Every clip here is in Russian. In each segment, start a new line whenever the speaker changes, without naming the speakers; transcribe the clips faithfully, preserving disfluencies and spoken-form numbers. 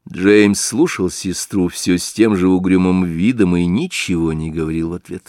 Джеймс слушал сестру все с тем же угрюмым видом и ничего не говорил в ответ.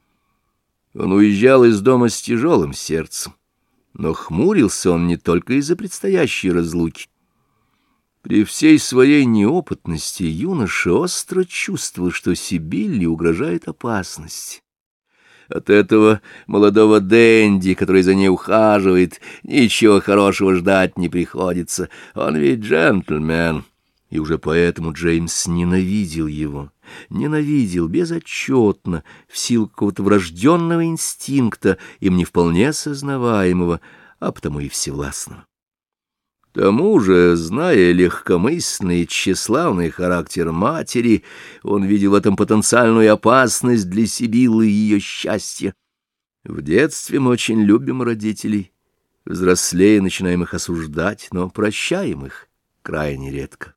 Он уезжал из дома с тяжелым сердцем, но хмурился он не только из-за предстоящей разлуки. При всей своей неопытности юноша остро чувствовал, что Сибилле угрожает опасность. От этого молодого денди, который за ней ухаживает, ничего хорошего ждать не приходится. Он ведь джентльмен. И уже поэтому Джеймс ненавидел его, ненавидел безотчетно, в силу какого-то врожденного инстинкта, им не вполне сознаваемого, а потому и всевластного. К тому же, зная легкомысленный и тщеславный характер матери, он видел в этом потенциальную опасность для Сибиллы и ее счастья. В детстве мы очень любим родителей, взрослея начинаем их осуждать, но прощаем их крайне редко.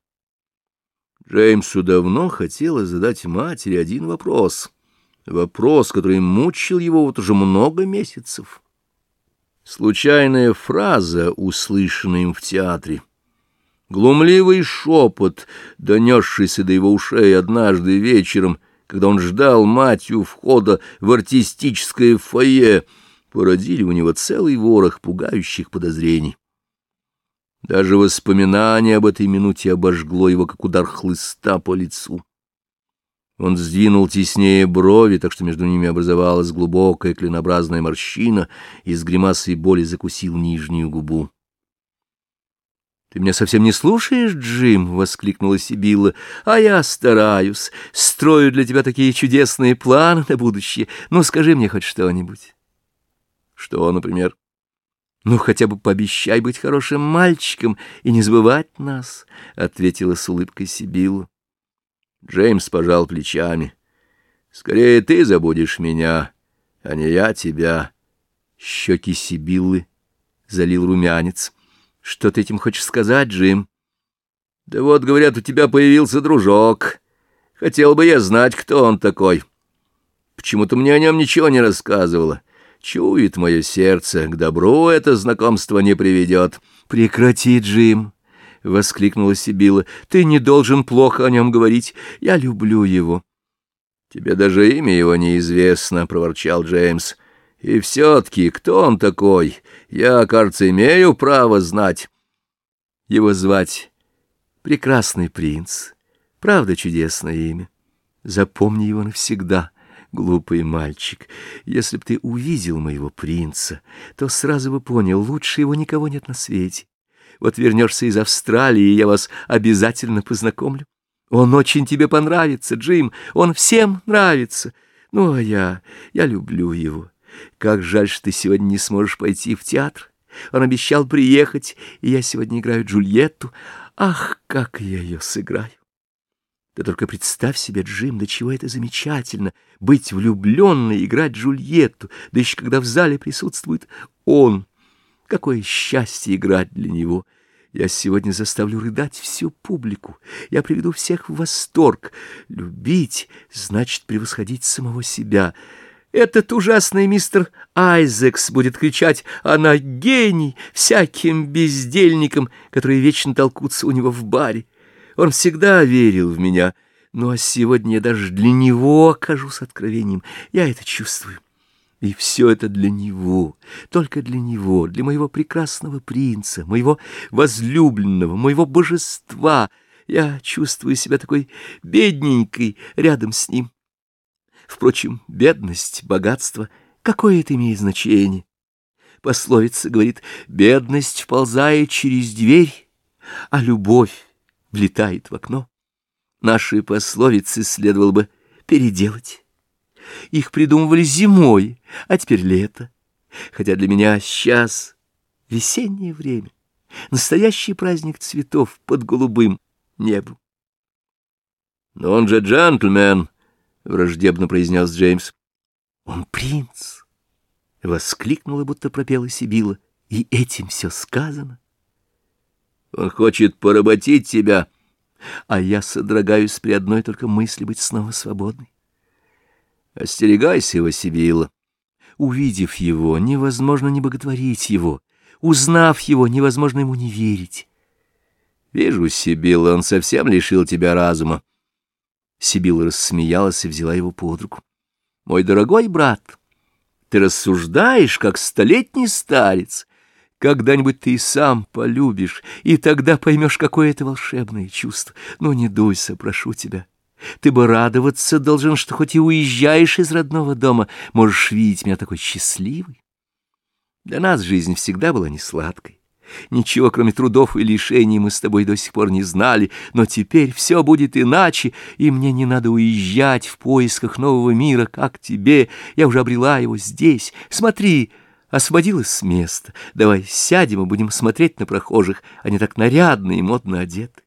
Джеймсу давно хотелось задать матери один вопрос, вопрос, который мучил его вот уже много месяцев. Случайная фраза, услышанная им в театре, глумливый шепот, донесшийся до его ушей однажды вечером, когда он ждал мать у входа в артистическое фойе, породили у него целый ворох пугающих подозрений. Даже воспоминание об этой минуте обожгло его, как удар хлыста по лицу. Он сдвинул теснее брови, так что между ними образовалась глубокая клинообразная морщина, и с гримасой боли закусил нижнюю губу. — Ты меня совсем не слушаешь, Джим? — воскликнула Сибилла. — А я стараюсь, строю для тебя такие чудесные планы на будущее. Ну, скажи мне хоть что-нибудь. — Что, например? — Ну, хотя бы пообещай быть хорошим мальчиком и не забывать нас, — ответила с улыбкой Сибилла. Джеймс пожал плечами. — Скорее ты забудешь меня, а не я тебя. Щеки Сибиллы залил румянец. — Что ты этим хочешь сказать, Джим? — Да вот, говорят, у тебя появился дружок. Хотел бы я знать, кто он такой. Почему-то мне о нем ничего не рассказывала. Чует мое сердце, к добру это знакомство не приведет. — Прекрати, Джим! — воскликнула Сибилла. — Ты не должен плохо о нем говорить. Я люблю его. — Тебе даже имя его неизвестно, — проворчал Джеймс. — И все-таки кто он такой? Я, кажется, имею право знать. Его звать Прекрасный принц. Правда, чудесное имя. Запомни его навсегда, глупый мальчик. Если б ты увидел моего принца, то сразу бы понял, лучше его никого нет на свете. Вот вернешься из Австралии, и я вас обязательно познакомлю. Он очень тебе понравится, Джим, он всем нравится. Ну, а я, я люблю его. Как жаль, что ты сегодня не сможешь пойти в театр. Он обещал приехать, и я сегодня играю Джульетту. Ах, как я ее сыграю! Ты только представь себе, Джим, до чего это замечательно — быть влюбленной и играть Джульетту, да еще когда в зале присутствует он. Какое счастье играть для него! Я сегодня заставлю рыдать всю публику. Я приведу всех в восторг. Любить значит превосходить самого себя. Этот ужасный мистер Айзекс будет кричать: «Она гений!» всяким бездельникам, которые вечно толкутся у него в баре. Он всегда верил в меня, ну а сегодня я даже для него окажусь откровением. Я это чувствую. И все это для него, только для него, для моего прекрасного принца, моего возлюбленного, моего божества. Я чувствую себя такой бедненькой рядом с ним. Впрочем, бедность, богатство — какое это имеет значение? Пословица говорит: бедность вползает через дверь, а любовь влетает в окно. Наши пословицы следовало бы переделать. Их придумывали зимой, а теперь лето. Хотя для меня сейчас весеннее время, настоящий праздник цветов под голубым небом. — Но он же джентльмен, — враждебно произнес Джеймс. — Он принц! — воскликнула, будто пропела Сибилла. — И этим все сказано. Он хочет поработить тебя, а я содрогаюсь при одной только мысли быть снова свободной. Остерегайся его, Сибилла. Увидев его, невозможно не боготворить его. Узнав его, невозможно ему не верить. Вижу, Сибилла, он совсем лишил тебя разума. Сибилла рассмеялась и взяла его под руку. Мой дорогой брат, ты рассуждаешь, как столетний старец. Когда-нибудь ты и сам полюбишь, и тогда поймешь, какое это волшебное чувство. Но не дуйся, прошу тебя. Ты бы радоваться должен, что хоть и уезжаешь из родного дома, можешь видеть меня такой счастливой. Для нас жизнь всегда была несладкой. Ничего, кроме трудов и лишений, мы с тобой до сих пор не знали, но теперь все будет иначе, и мне не надо уезжать в поисках нового мира, как тебе. Я уже обрела его здесь. Смотри, освободилась с места. Давай сядем и будем смотреть на прохожих. Они так нарядно и модно одеты.